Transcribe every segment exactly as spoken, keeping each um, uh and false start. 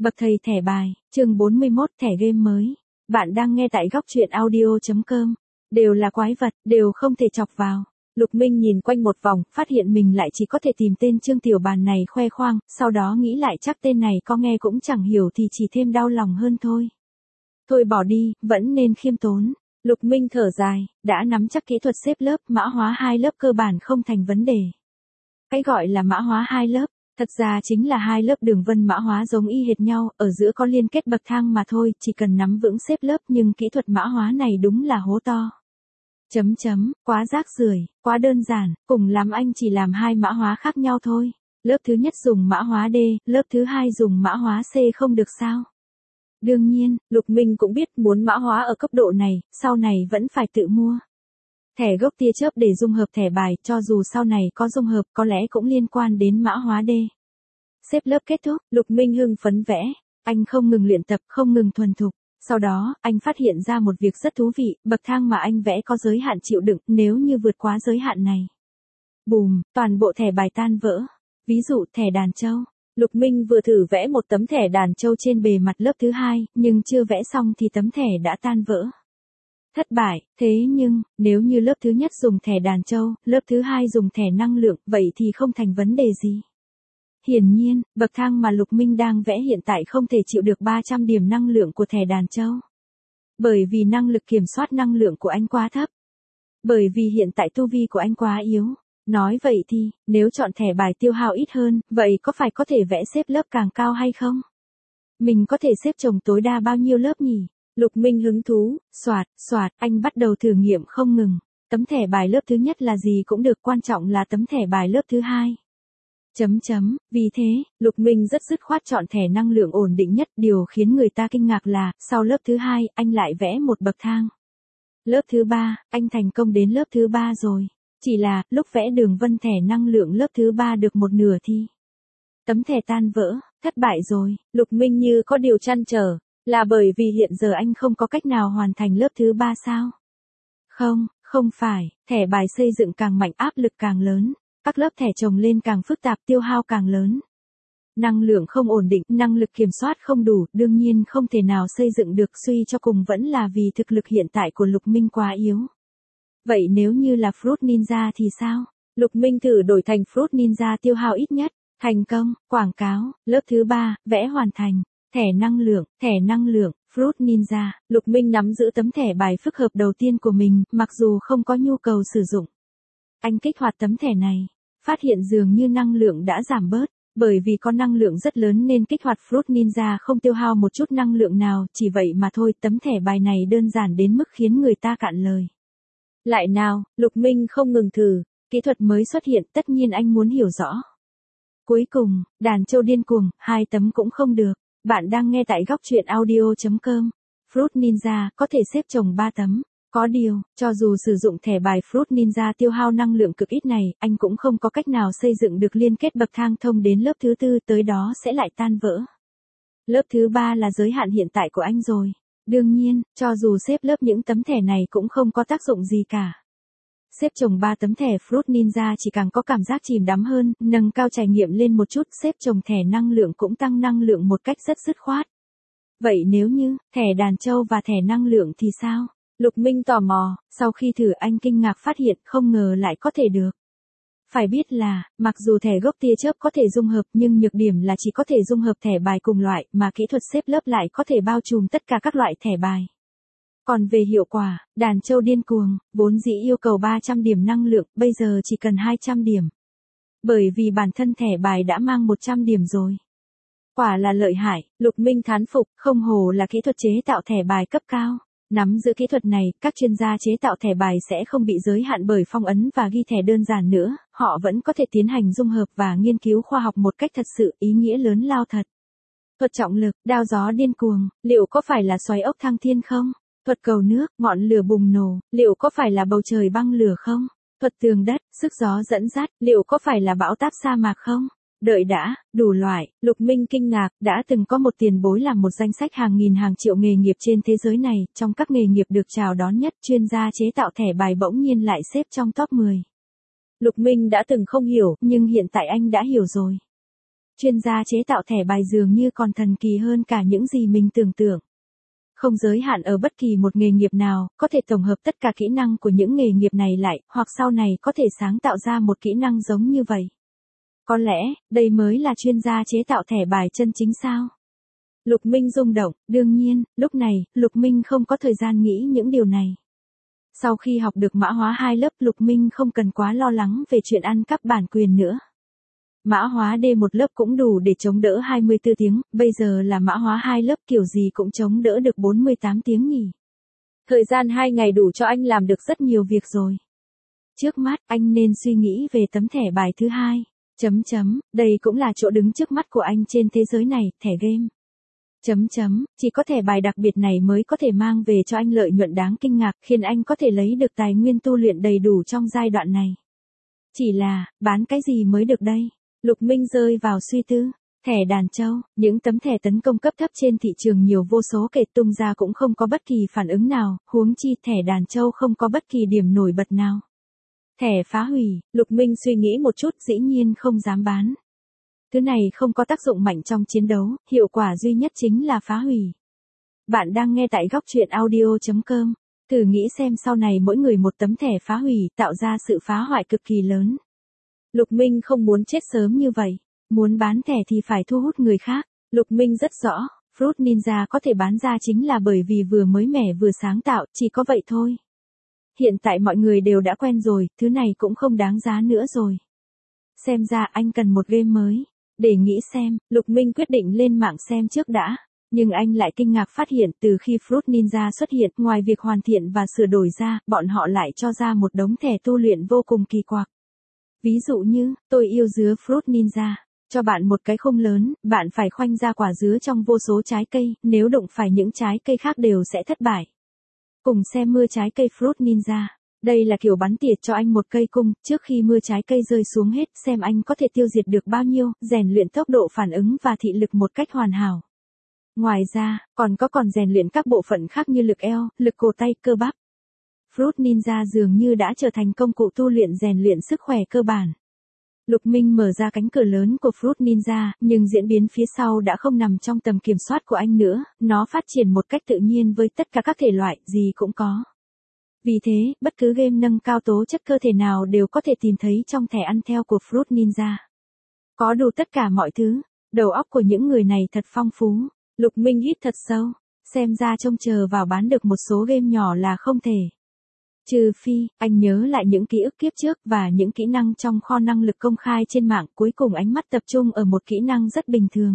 Bậc thầy thẻ bài, chương bốn mươi mốt thẻ game mới. Bạn đang nghe tại góc truyện audio chấm com. Đều là quái vật, đều không thể chọc vào. Lục Minh nhìn quanh một vòng, phát hiện mình lại chỉ có thể tìm tên Trương Tiểu Bàn này khoe khoang, sau đó nghĩ lại chắc tên này có nghe cũng chẳng hiểu thì chỉ thêm đau lòng hơn thôi. Thôi bỏ đi, vẫn nên khiêm tốn. Lục Minh thở dài, đã nắm chắc kỹ thuật xếp lớp, mã hóa hai lớp cơ bản không thành vấn đề. Cái gọi là mã hóa hai lớp, thật ra chính là hai lớp đường vân mã hóa giống y hệt nhau, ở giữa có liên kết bậc thang mà thôi, chỉ cần nắm vững xếp lớp nhưng kỹ thuật mã hóa này đúng là hố to. Chấm chấm, quá rác rưởi, quá đơn giản, cùng lắm anh chỉ làm hai mã hóa khác nhau thôi. Lớp thứ nhất dùng mã hóa D, lớp thứ hai dùng mã hóa C không được sao? Đương nhiên, Lục Minh cũng biết muốn mã hóa ở cấp độ này, sau này vẫn phải tự mua. Thẻ gốc tia chớp để dung hợp thẻ bài, cho dù sau này có dung hợp có lẽ cũng liên quan đến mã hóa D. Xếp lớp kết thúc, Lục Minh hưng phấn vẽ, anh không ngừng luyện tập, không ngừng thuần thục. Sau đó, anh phát hiện ra một việc rất thú vị, bậc thang mà anh vẽ có giới hạn chịu đựng, nếu như vượt quá giới hạn này. Bùm, toàn bộ thẻ bài tan vỡ. Ví dụ thẻ đàn châu. Lục Minh vừa thử vẽ một tấm thẻ đàn châu trên bề mặt lớp thứ hai, nhưng chưa vẽ xong thì tấm thẻ đã tan vỡ. Thất bại, thế nhưng, nếu như lớp thứ nhất dùng thẻ đàn châu, lớp thứ hai dùng thẻ năng lượng, vậy thì không thành vấn đề gì. Hiển nhiên, bậc thang mà Lục Minh đang vẽ hiện tại không thể chịu được ba trăm điểm năng lượng của thẻ đàn châu. Bởi vì năng lực kiểm soát năng lượng của anh quá thấp. Bởi vì hiện tại tu vi của anh quá yếu. Nói vậy thì, nếu chọn thẻ bài tiêu hao ít hơn, vậy có phải có thể vẽ xếp lớp càng cao hay không? Mình có thể xếp chồng tối đa bao nhiêu lớp nhỉ? Lục Minh hứng thú, soạt, soạt, anh bắt đầu thử nghiệm không ngừng. Tấm thẻ bài lớp thứ nhất là gì cũng được, quan trọng là tấm thẻ bài lớp thứ hai. Chấm chấm, vì thế, Lục Minh rất dứt khoát chọn thẻ năng lượng ổn định nhất, điều khiến người ta kinh ngạc là, sau lớp thứ hai, anh lại vẽ một bậc thang. Lớp thứ ba, anh thành công đến lớp thứ ba rồi. Chỉ là, lúc vẽ đường vân thẻ năng lượng lớp thứ ba được một nửa thì tấm thẻ tan vỡ, thất bại rồi. Lục Minh như có điều trăn trở, là bởi vì hiện giờ anh không có cách nào hoàn thành lớp thứ ba sao? Không, không phải, thẻ bài xây dựng càng mạnh áp lực càng lớn, các lớp thẻ chồng lên càng phức tạp tiêu hao càng lớn. Năng lượng không ổn định, năng lực kiểm soát không đủ, đương nhiên không thể nào xây dựng được, suy cho cùng vẫn là vì thực lực hiện tại của Lục Minh quá yếu. Vậy nếu như là Fruit Ninja thì sao? Lục Minh thử đổi thành Fruit Ninja tiêu hao ít nhất. Thành công, quảng cáo, lớp thứ ba, vẽ hoàn thành. Thẻ năng lượng, thẻ năng lượng, Fruit Ninja. Lục Minh nắm giữ tấm thẻ bài phức hợp đầu tiên của mình, mặc dù không có nhu cầu sử dụng. Anh kích hoạt tấm thẻ này, phát hiện dường như năng lượng đã giảm bớt. Bởi vì có năng lượng rất lớn nên kích hoạt Fruit Ninja không tiêu hao một chút năng lượng nào, chỉ vậy mà thôi, tấm thẻ bài này đơn giản đến mức khiến người ta cạn lời. Lại nào, Lục Minh không ngừng thử, kỹ thuật mới xuất hiện, tất nhiên anh muốn hiểu rõ. Cuối cùng, đàn châu điên cuồng, hai tấm cũng không được. Bạn đang nghe tại góc truyện audio chấm com. Fruit Ninja có thể xếp chồng ba tấm. Có điều, cho dù sử dụng thẻ bài Fruit Ninja tiêu hao năng lượng cực ít này, anh cũng không có cách nào xây dựng được liên kết bậc thang thông đến lớp thứ tư, tới đó sẽ lại tan vỡ. Lớp thứ ba là giới hạn hiện tại của anh rồi. Đương nhiên, cho dù xếp lớp những tấm thẻ này cũng không có tác dụng gì cả. Xếp chồng ba tấm thẻ Fruit Ninja chỉ càng có cảm giác chìm đắm hơn, nâng cao trải nghiệm lên một chút, xếp chồng thẻ năng lượng cũng tăng năng lượng một cách rất dứt khoát. Vậy nếu như, thẻ đàn châu và thẻ năng lượng thì sao? Lục Minh tò mò, sau khi thử anh kinh ngạc phát hiện không ngờ lại có thể được. Phải biết là, mặc dù thẻ gốc tia chớp có thể dung hợp nhưng nhược điểm là chỉ có thể dung hợp thẻ bài cùng loại mà kỹ thuật xếp lớp lại có thể bao trùm tất cả các loại thẻ bài. Còn về hiệu quả, đàn châu điên cuồng, vốn dĩ yêu cầu ba trăm điểm năng lượng, bây giờ chỉ cần hai trăm điểm. Bởi vì bản thân thẻ bài đã mang một trăm điểm rồi. Quả là lợi hại, Lục Minh thán phục, không hồ là kỹ thuật chế tạo thẻ bài cấp cao. Nắm giữ kỹ thuật này, các chuyên gia chế tạo thẻ bài sẽ không bị giới hạn bởi phong ấn và ghi thẻ đơn giản nữa, họ vẫn có thể tiến hành dung hợp và nghiên cứu khoa học một cách thật sự ý nghĩa lớn lao thật. Thuật trọng lực, đao gió điên cuồng, liệu có phải là xoáy ốc thăng thiên không? Thuật cầu nước, ngọn lửa bùng nổ, liệu có phải là bầu trời băng lửa không? Thuật tường đất, sức gió dẫn dắt, liệu có phải là bão táp sa mạc không? Đợi đã, đủ loại, Lục Minh kinh ngạc, đã từng có một tiền bối làm một danh sách hàng nghìn hàng triệu nghề nghiệp trên thế giới này, trong các nghề nghiệp được chào đón nhất, chuyên gia chế tạo thẻ bài bỗng nhiên lại xếp trong top mười. Lục Minh đã từng không hiểu, nhưng hiện tại anh đã hiểu rồi. chuyên gia chế tạo thẻ bài dường như còn thần kỳ hơn cả những gì mình tưởng tượng. Không giới hạn ở bất kỳ một nghề nghiệp nào, có thể tổng hợp tất cả kỹ năng của những nghề nghiệp này lại, hoặc sau này có thể sáng tạo ra một kỹ năng giống như vậy. Có lẽ, đây mới là chuyên gia chế tạo thẻ bài chân chính sao? Lục Minh rung động, đương nhiên, lúc này, Lục Minh không có thời gian nghĩ những điều này. Sau khi học được mã hóa hai lớp, Lục Minh không cần quá lo lắng về chuyện ăn cắp bản quyền nữa. Mã hóa D một lớp cũng đủ để chống đỡ hai mươi tư tiếng, bây giờ là mã hóa hai lớp kiểu gì cũng chống đỡ được bốn mươi tám tiếng nhỉ. Thời gian hai ngày đủ cho anh làm được rất nhiều việc rồi. Trước mắt, anh nên suy nghĩ về tấm thẻ bài thứ hai. Chấm chấm, đây cũng là chỗ đứng trước mắt của anh trên thế giới này, thẻ game. Chấm chấm, chỉ có thẻ bài đặc biệt này mới có thể mang về cho anh lợi nhuận đáng kinh ngạc, khiến anh có thể lấy được tài nguyên tu luyện đầy đủ trong giai đoạn này. Chỉ là, bán cái gì mới được đây? Lục Minh rơi vào suy tư. Thẻ đàn châu, những tấm thẻ tấn công cấp thấp trên thị trường nhiều vô số kể tung ra cũng không có bất kỳ phản ứng nào, huống chi thẻ đàn châu không có bất kỳ điểm nổi bật nào. Thẻ phá hủy, Lục Minh suy nghĩ một chút, dĩ nhiên không dám bán. Thứ này không có tác dụng mạnh trong chiến đấu, hiệu quả duy nhất chính là phá hủy. Bạn đang nghe tại góc truyện audio chấm com. Thử nghĩ xem sau này mỗi người một tấm thẻ phá hủy tạo ra sự phá hoại cực kỳ lớn. Lục Minh không muốn chết sớm như vậy. Muốn bán thẻ thì phải thu hút người khác. Lục Minh rất rõ, Fruit Ninja có thể bán ra chính là bởi vì vừa mới mẻ vừa sáng tạo, chỉ có vậy thôi. Hiện tại mọi người đều đã quen rồi, thứ này cũng không đáng giá nữa rồi. Xem ra anh cần một game mới. Để nghĩ xem, Lục Minh quyết định lên mạng xem trước đã. Nhưng anh lại kinh ngạc phát hiện từ khi Fruit Ninja xuất hiện, ngoài việc hoàn thiện và sửa đổi ra, bọn họ lại cho ra một đống thẻ tu luyện vô cùng kỳ quặc. Ví dụ như, tôi yêu dứa Fruit Ninja. Cho bạn một cái khung lớn, bạn phải khoanh ra quả dứa trong vô số trái cây, nếu đụng phải những trái cây khác đều sẽ thất bại. Cùng xem mưa trái cây Fruit Ninja. Đây là kiểu bắn tỉa cho anh một cây cung, trước khi mưa trái cây rơi xuống hết, xem anh có thể tiêu diệt được bao nhiêu, rèn luyện tốc độ phản ứng và thị lực một cách hoàn hảo. Ngoài ra, còn có còn rèn luyện các bộ phận khác như lực eo, lực cổ tay, cơ bắp. Fruit Ninja dường như đã trở thành công cụ tu luyện rèn luyện sức khỏe cơ bản. Lục Minh mở ra cánh cửa lớn của Fruit Ninja, nhưng diễn biến phía sau đã không nằm trong tầm kiểm soát của anh nữa, nó phát triển một cách tự nhiên với tất cả các thể loại, gì cũng có. Vì thế, bất cứ game nâng cao tố chất cơ thể nào đều có thể tìm thấy trong thẻ ăn theo của Fruit Ninja. Có đủ tất cả mọi thứ, đầu óc của những người này thật phong phú. Lục Minh hít thật sâu, xem ra trông chờ vào bán được một số game nhỏ là không thể. Trừ phi, anh nhớ lại những ký ức kiếp trước và những kỹ năng trong kho năng lực công khai trên mạng, cuối cùng ánh mắt tập trung ở một kỹ năng rất bình thường.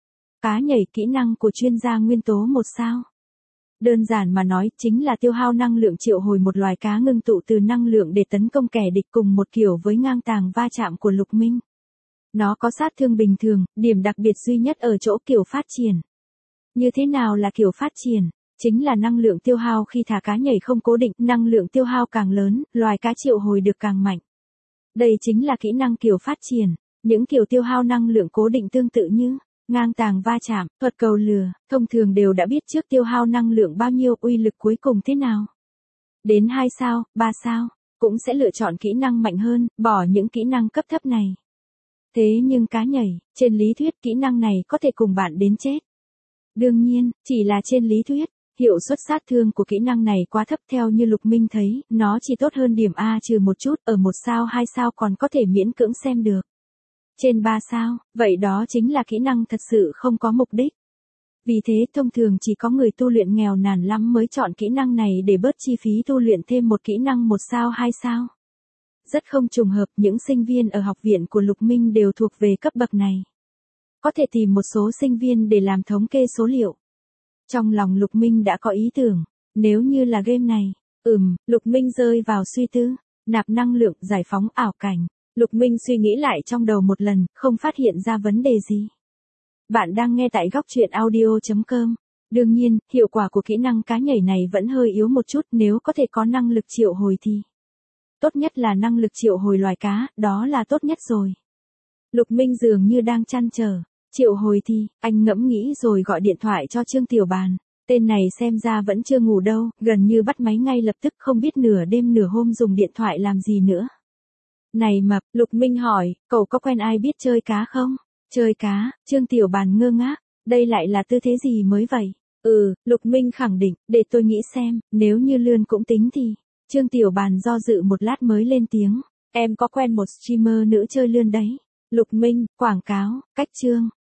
Cá nhảy, kỹ năng của chuyên gia nguyên tố một sao. Đơn giản mà nói, chính là tiêu hao năng lượng triệu hồi một loài cá ngưng tụ từ năng lượng để tấn công kẻ địch, cùng một kiểu với ngang tàng va chạm của Lục Minh. Nó có sát thương bình thường, điểm đặc biệt duy nhất ở chỗ kiểu phát triển. Như thế nào là kiểu phát triển? Chính là năng lượng tiêu hao khi thả cá nhảy không cố định, năng lượng tiêu hao càng lớn, loài cá triệu hồi được càng mạnh. Đây chính là kỹ năng kiểu phát triển. Những kiểu tiêu hao năng lượng cố định tương tự như ngang tàng va chạm, thuật cầu lừa, thông thường đều đã biết trước tiêu hao năng lượng bao nhiêu, uy lực cuối cùng thế nào. Đến hai sao, ba sao, cũng sẽ lựa chọn kỹ năng mạnh hơn, bỏ những kỹ năng cấp thấp này. Thế nhưng cá nhảy, trên lý thuyết kỹ năng này có thể cùng bạn đến chết. Đương nhiên, chỉ là trên lý thuyết, hiệu suất sát thương của kỹ năng này quá thấp, theo như Lục Minh thấy, nó chỉ tốt hơn điểm A trừ một chút, ở một sao hai sao còn có thể miễn cưỡng xem được. Trên ba sao, vậy đó chính là kỹ năng thật sự không có mục đích. Vì thế thông thường chỉ có người tu luyện nghèo nàn lắm mới chọn kỹ năng này để bớt chi phí tu luyện thêm một kỹ năng một sao hai sao. Rất không trùng hợp, những sinh viên ở học viện của Lục Minh đều thuộc về cấp bậc này. Có thể tìm một số sinh viên để làm thống kê số liệu. Trong lòng Lục Minh đã có ý tưởng, nếu như là game này, ừm, Lục Minh rơi vào suy tư, nạp năng lượng, giải phóng ảo cảnh. Lục Minh suy nghĩ lại trong đầu một lần, không phát hiện ra vấn đề gì. Bạn đang nghe tại góc truyện audio chấm com. Đương nhiên, hiệu quả của kỹ năng cá nhảy này vẫn hơi yếu một chút, nếu có thể có năng lực triệu hồi thì. Tốt nhất là năng lực triệu hồi loài cá, đó là tốt nhất rồi. Lục Minh dường như đang trăn trở. Triệu hồi thì, anh ngẫm nghĩ rồi gọi điện thoại cho Trương Tiểu Bàn. Tên này xem ra vẫn chưa ngủ đâu, gần như bắt máy ngay lập tức, không biết nửa đêm nửa hôm dùng điện thoại làm gì nữa. Này Mập, Lục Minh hỏi, cậu có quen ai biết chơi cá không? Chơi cá, Trương Tiểu Bàn ngơ ngác, đây lại là tư thế gì mới vậy? Ừ, Lục Minh khẳng định, để tôi nghĩ xem, nếu như lươn cũng tính thì. Trương Tiểu Bàn do dự một lát mới lên tiếng, em có quen một streamer nữ chơi lươn đấy. Lục Minh, quảng cáo, cách Trương.